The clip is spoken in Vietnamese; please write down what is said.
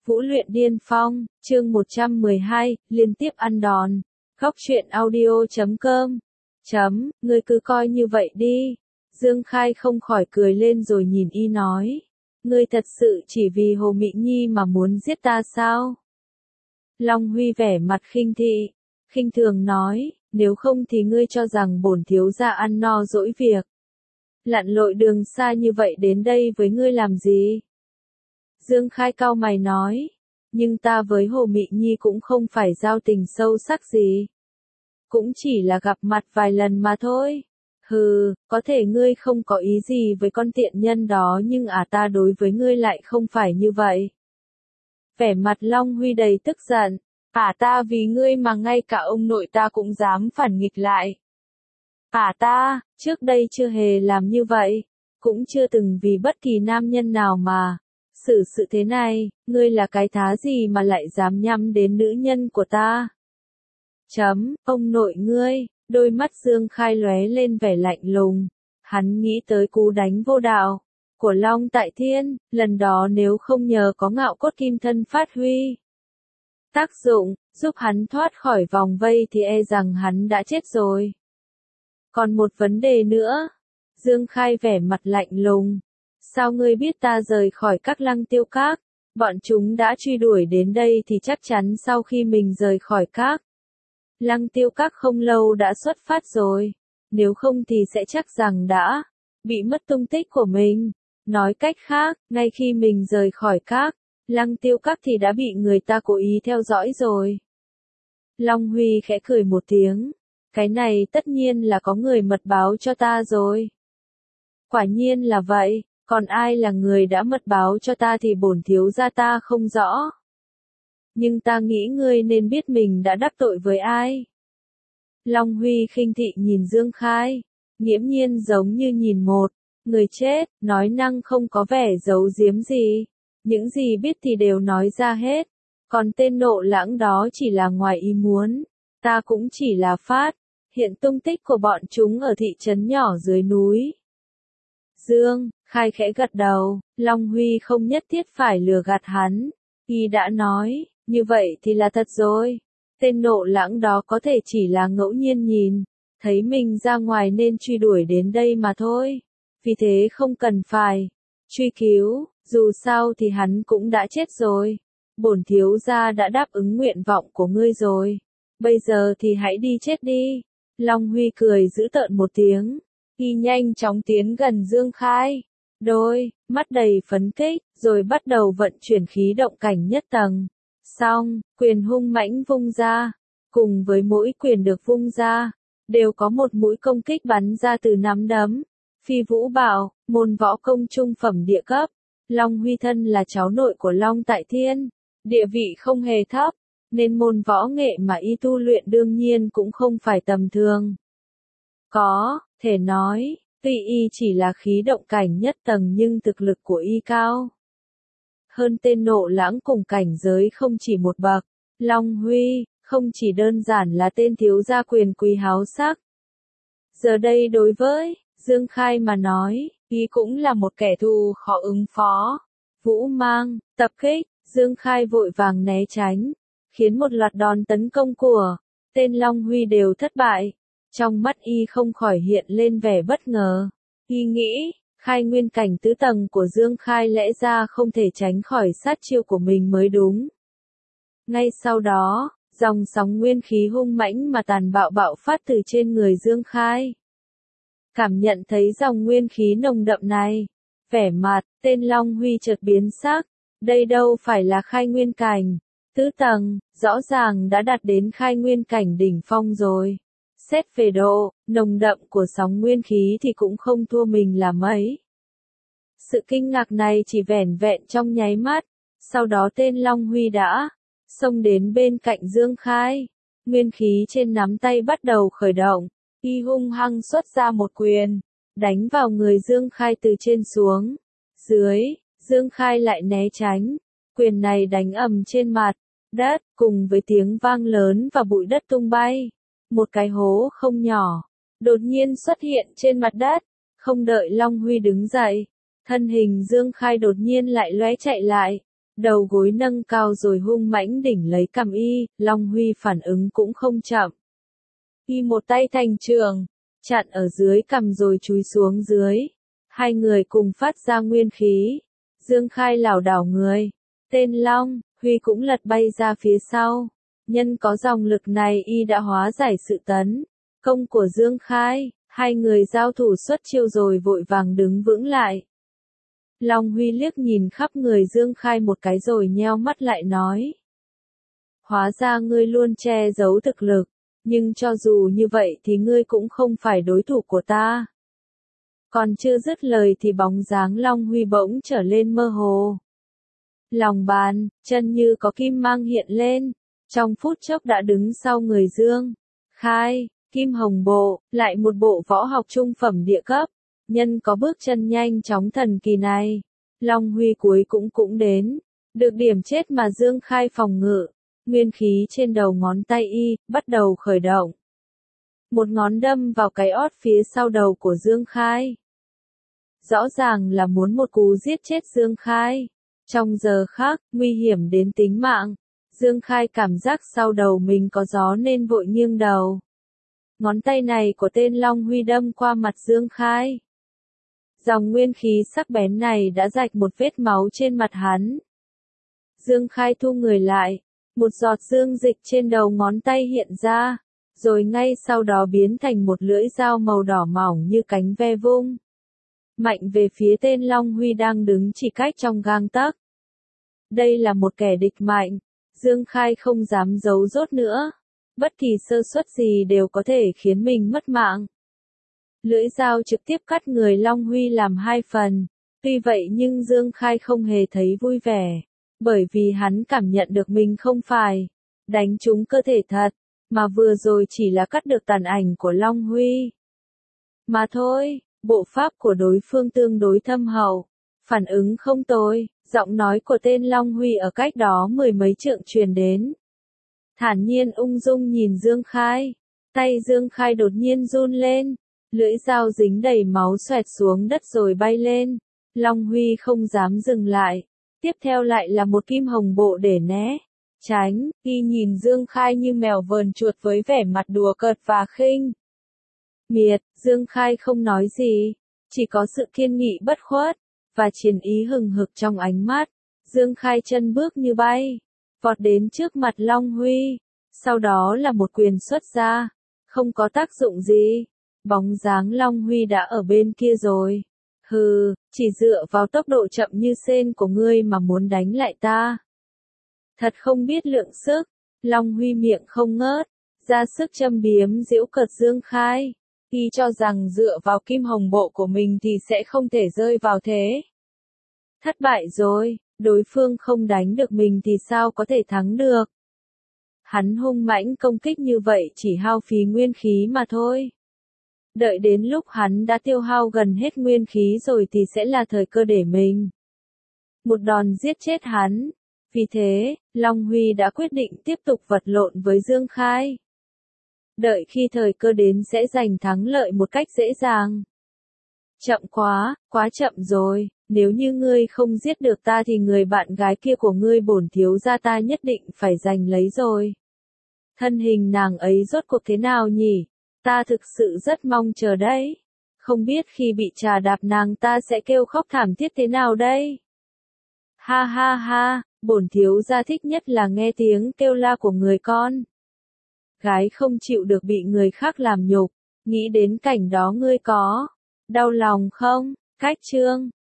Vũ luyện điên phong, chương 112, liên tiếp ăn đòn. Góc truyện audio.com. Ngươi cứ coi như vậy đi. Dương Khai không khỏi cười lên rồi nhìn y nói. Ngươi thật sự chỉ vì Hồ Mị Nhi mà muốn giết ta sao? Long Huy vẻ mặt khinh thường nói, nếu không thì ngươi cho rằng bổn thiếu gia ăn no dỗi việc. Lặn lội đường xa như vậy đến đây với ngươi làm gì? Dương Khai cau mày nói, nhưng ta với Hồ Mị Nhi cũng không phải giao tình sâu sắc gì. Cũng chỉ là gặp mặt vài lần mà thôi. Hừ, có thể ngươi không có ý gì với con tiện nhân đó nhưng ta đối với ngươi lại không phải như vậy. Vẻ mặt Long Huy đầy tức giận, ta vì ngươi mà ngay cả ông nội ta cũng dám phản nghịch lại. Ta, trước đây chưa hề làm như vậy, cũng chưa từng vì bất kỳ nam nhân nào mà. Xử sự thế này, ngươi là cái thá gì mà lại dám nhắm đến nữ nhân của ta? Ông nội ngươi, đôi mắt Dương Khai lóe lên vẻ lạnh lùng. Hắn nghĩ tới cú đánh vô đạo của Long Tại Thiên, lần đó nếu không nhờ có ngạo cốt kim thân phát huy tác dụng, giúp hắn thoát khỏi vòng vây thì e rằng hắn đã chết rồi. Còn một vấn đề nữa. Dương Khai vẻ mặt lạnh lùng. Sao ngươi biết ta rời khỏi các Lăng Tiêu Các? Bọn chúng đã truy đuổi đến đây thì chắc chắn sau khi mình rời khỏi các Lăng Tiêu Các không lâu đã xuất phát rồi. Nếu không thì sẽ chắc rằng đã bị mất tung tích của mình. Nói cách khác, ngay khi mình rời khỏi các Lăng Tiêu Các thì đã bị người ta cố ý theo dõi rồi. Long Huy khẽ cười một tiếng. Cái này tất nhiên là có người mật báo cho ta rồi. Quả nhiên là vậy. Còn ai là người đã mật báo cho ta thì bổn thiếu gia ta không rõ. Nhưng ta nghĩ ngươi nên biết mình đã đắc tội với ai. Long Huy khinh thị nhìn Dương Khai, nghiễm nhiên giống như nhìn một người chết, nói năng không có vẻ giấu giếm gì. Những gì biết thì đều nói ra hết. Còn tên Nộ Lãng đó chỉ là ngoài ý muốn. Ta cũng chỉ là phát hiện tung tích của bọn chúng ở thị trấn nhỏ dưới núi. Dương Khai khẽ gật đầu, Long Huy không nhất thiết phải lừa gạt hắn. Y đã nói, như vậy thì là thật rồi. Tên Nộ Lãng đó có thể chỉ là ngẫu nhiên nhìn thấy mình ra ngoài nên truy đuổi đến đây mà thôi. Vì thế không cần phải truy cứu, dù sao thì hắn cũng đã chết rồi. Bổn thiếu gia đã đáp ứng nguyện vọng của ngươi rồi. Bây giờ thì hãy đi chết đi. Long Huy cười dữ tợn một tiếng. Y nhanh chóng tiến gần Dương Khai. Đôi mắt đầy phấn khích, rồi bắt đầu vận chuyển khí động cảnh nhất tầng. Xong, quyền hung mãnh vung ra. Cùng với mỗi quyền được vung ra, đều có một mũi công kích bắn ra từ nắm đấm. Phi Vũ Bảo, môn võ công trung phẩm địa cấp. Long Huy thân là cháu nội của Long Tại Thiên. Địa vị không hề thấp, nên môn võ nghệ mà y tu luyện đương nhiên cũng không phải tầm thường. Có thể nói, tuy y chỉ là khí động cảnh nhất tầng nhưng thực lực của y cao hơn tên Nộ Lãng cùng cảnh giới không chỉ một bậc. Long Huy không chỉ đơn giản là tên thiếu gia quyền quý háo sắc. Giờ đây đối với Dương Khai mà nói, y cũng là một kẻ thù khó ứng phó. Vũ mang tập kích, Dương Khai vội vàng né tránh, khiến một loạt đòn tấn công của tên Long Huy đều thất bại. Trong mắt y không khỏi hiện lên vẻ bất ngờ. Y nghĩ, khai nguyên cảnh tứ tầng của Dương Khai lẽ ra không thể tránh khỏi sát chiêu của mình mới đúng. Ngay sau đó, dòng sóng nguyên khí hung mãnh mà tàn bạo bạo phát từ trên người Dương Khai. Cảm nhận thấy dòng nguyên khí nồng đậm này, vẻ mặt tên Long Huy chợt biến sắc. Đây đâu phải là khai nguyên cảnh tứ tầng, rõ ràng đã đạt đến khai nguyên cảnh đỉnh phong rồi. Xét về độ nồng đậm của sóng nguyên khí thì cũng không thua mình là mấy. Sự kinh ngạc này chỉ vẻn vẹn trong nháy mắt. Sau đó tên Long Huy đã xông đến bên cạnh Dương Khai. Nguyên khí trên nắm tay bắt đầu khởi động. Y hung hăng xuất ra một quyền, đánh vào người Dương Khai từ trên xuống. Dưới, Dương Khai lại né tránh. Quyền này đánh ầm trên mặt đất, cùng với tiếng vang lớn và bụi đất tung bay. Một cái hố không nhỏ đột nhiên xuất hiện trên mặt đất. Không đợi Long Huy đứng dậy, thân hình Dương Khai đột nhiên lại lóe chạy lại. đầu gối nâng cao rồi hung mãnh đỉnh lấy cằm y, Long Huy phản ứng cũng không chậm. Y một tay thành trường, chặn ở dưới cằm rồi chúi xuống dưới. Hai người cùng phát ra nguyên khí. Dương Khai lảo đảo người. Tên Long Huy cũng lật bay ra phía sau. Nhân có dòng lực này y đã hóa giải sự tấn công của Dương Khai. Hai người giao thủ xuất chiêu rồi vội vàng đứng vững lại. Long Huy liếc nhìn khắp người Dương Khai một cái rồi nheo mắt lại nói. Hóa ra ngươi luôn che giấu thực lực, nhưng cho dù như vậy thì ngươi cũng không phải đối thủ của ta. Còn chưa dứt lời thì bóng dáng Long Huy bỗng trở lên mơ hồ. Lòng bàn, chân như có kim mang hiện lên, trong phút chốc đã đứng sau người Dương Khai. Kim Hồng Bộ, lại một bộ võ học trung phẩm địa cấp. Nhân có bước chân nhanh chóng thần kỳ này. Long Huy cuối cũng đến. Được điểm chết mà Dương Khai phòng ngự. Nguyên khí trên đầu ngón tay y, bắt đầu khởi động. Một ngón đâm vào cái ót phía sau đầu của Dương Khai. Rõ ràng là muốn một cú giết chết Dương Khai. Trong giờ khắc, nguy hiểm đến tính mạng. Dương Khai cảm giác sau đầu mình có gió nên vội nghiêng đầu. Ngón tay này của tên Long Huy đâm qua mặt Dương Khai. Dòng nguyên khí sắc bén này đã rạch một vết máu trên mặt hắn. Dương Khai thu người lại, một giọt dương dịch trên đầu ngón tay hiện ra, rồi ngay sau đó biến thành một lưỡi dao màu đỏ mỏng như cánh ve vung. Mạnh về phía tên Long Huy đang đứng chỉ cách trong gang tấc. Đây là một kẻ địch mạnh, Dương Khai không dám giấu dốt nữa. Bất kỳ sơ suất gì đều có thể khiến mình mất mạng. Lưỡi dao trực tiếp cắt người Long Huy làm hai phần. Tuy vậy nhưng Dương Khai không hề thấy vui vẻ. Bởi vì hắn cảm nhận được mình không phải đánh trúng cơ thể thật, mà vừa rồi chỉ là cắt được tàn ảnh của Long Huy. Mà thôi, bộ pháp của đối phương tương đối thâm hậu. Phản ứng không tồi, giọng nói của tên Long Huy ở cách đó mười mấy trượng truyền đến. Thản nhiên ung dung nhìn Dương Khai. Tay Dương Khai đột nhiên run lên. Lưỡi dao dính đầy máu xoẹt xuống đất rồi bay lên. Long Huy không dám dừng lại. Tiếp theo lại là một kim hồng bộ để né. Tránh, y nhìn Dương Khai như mèo vờn chuột với vẻ mặt đùa cợt và khinh miệt. Dương Khai không nói gì. Chỉ có sự kiên nghị bất khuất. Và chiến ý hừng hực trong ánh mắt. Dương Khai chân bước như bay. Vọt đến trước mặt Long Huy, sau đó là một quyền xuất ra, không có tác dụng gì, bóng dáng Long Huy đã ở bên kia rồi. Hừ, chỉ dựa vào tốc độ chậm như sên của ngươi mà muốn đánh lại ta. Thật không biết lượng sức, Long Huy miệng không ngớt, ra sức châm biếm giễu cợt Dương Khai. Y cho rằng dựa vào kim hồng bộ của mình thì sẽ không thể rơi vào thế. Thất bại rồi. Đối phương không đánh được mình thì sao có thể thắng được. Hắn hung mãnh công kích như vậy chỉ hao phí nguyên khí mà thôi. Đợi đến lúc hắn đã tiêu hao gần hết nguyên khí rồi thì sẽ là thời cơ để mình một đòn giết chết hắn. Vì thế, Long Huy đã quyết định tiếp tục vật lộn với Dương Khai. Đợi khi thời cơ đến sẽ giành thắng lợi một cách dễ dàng. Chậm quá, quá chậm rồi. Nếu như ngươi không giết được ta thì người bạn gái kia của ngươi bổn thiếu gia ta nhất định phải giành lấy rồi. Thân hình nàng ấy rốt cuộc thế nào nhỉ? Ta thực sự rất mong chờ đấy. Không biết khi bị trà đạp nàng ta sẽ kêu khóc thảm thiết thế nào đây? Ha ha ha, bổn thiếu gia thích nhất là nghe tiếng kêu la của người con. Gái không chịu được bị người khác làm nhục, nghĩ đến cảnh đó ngươi có đau lòng không? Cách chương